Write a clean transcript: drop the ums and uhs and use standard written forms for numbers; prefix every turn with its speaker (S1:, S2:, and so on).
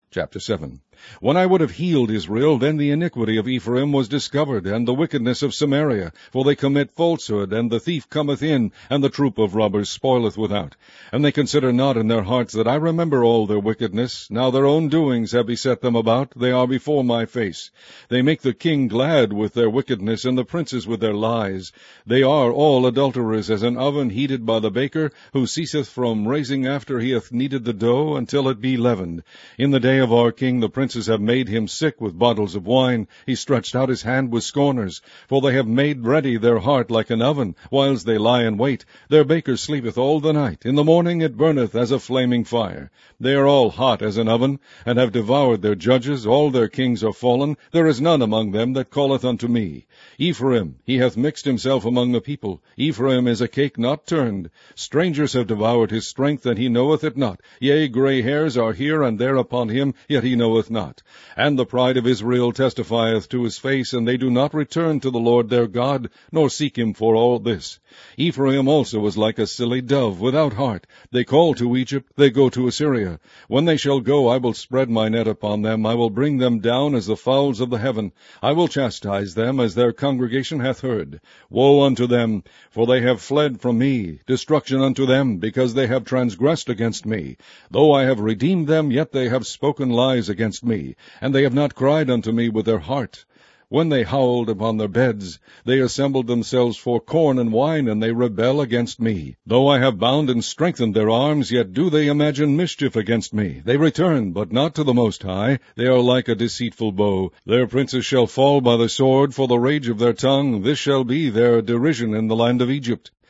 S1: Chapter 7. When I would have healed Israel, then the iniquity of Ephraim was discovered, and the wickedness of Samaria. For they commit falsehood, and the thief cometh in, and the troop of robbers spoileth without. And they consider not in their hearts that I remember all their wickedness. Now their own doings have beset them about, they are before my face. They make the king glad with their wickedness, and the princes with their lies. They are all adulterers, as an oven heated by the baker, who ceaseth from raising after he hath kneaded the dough, until it be leavened. In the day of our king the princes have made him sick with bottles of wine. He stretched out his hand with scorners. For they have made ready their heart like an oven, whiles they lie in wait. Their baker sleepeth all the night. In the morning it burneth as a flaming fire. They are all hot as an oven, and have devoured their judges. All their kings are fallen. There is none among them that calleth unto me. Ephraim, he hath mixed himself among the people. Ephraim is a cake not turned. Strangers have devoured his strength, and he knoweth it not. Yea, gray hairs are here and there upon him, yet he knoweth not. And the pride of Israel testifieth to his face, and they do not return to the Lord their God, nor seek him for all this. Ephraim also is like a silly dove, without heart. They call to Egypt, they go to Assyria. When they shall go, I will spread my net upon them. I will bring them down as the fowls of the heaven. I will chastise them as their congregation hath heard. Woe unto them, for they have fled from me. Destruction unto them, because they have transgressed against me. Though I have redeemed them, yet they have spoken lies against me, and they have not cried unto me with their heart. When they howled upon their beds, they assembled themselves for corn and wine, and they rebel against me. Though I have bound and strengthened their arms, yet do they imagine mischief against me. They return, but not to the Most High. They are like a deceitful bow. Their princes shall fall by the sword, for the rage of their tongue. This shall be their derision in the land of Egypt.